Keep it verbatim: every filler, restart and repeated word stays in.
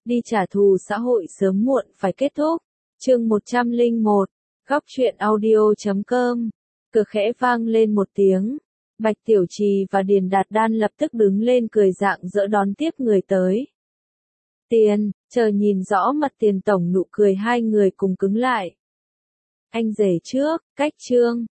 đi trả thù xã hội sớm muộn phải kết thúc. Chương một trăm lẻ một, góc truyện audio chấm com. Cửa khẽ vang lên một tiếng. Bạch Tiểu Trì và Điền Đạt Đan lập tức đứng lên cười rạng rỡ đón tiếp người tới. Tiền, chờ nhìn rõ mặt Tiền tổng nụ cười hai người cùng cứng lại. Anh rể trước, cách Trương,